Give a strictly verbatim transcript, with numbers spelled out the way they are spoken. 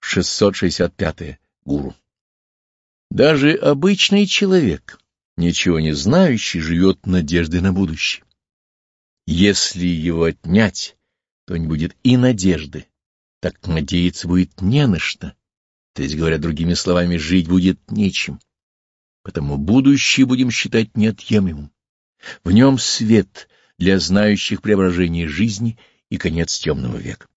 шестьсот шестьдесят пятое. Гуру. Даже обычный человек, ничего не знающий, живет надеждой на будущее. Если его отнять, то не будет и надежды, так надеяться будет не на что, то есть, говоря другими словами, жить будет нечем. Потому будущее будем считать неотъемлемым. В нем свет для знающих преображение жизни и конец темного века.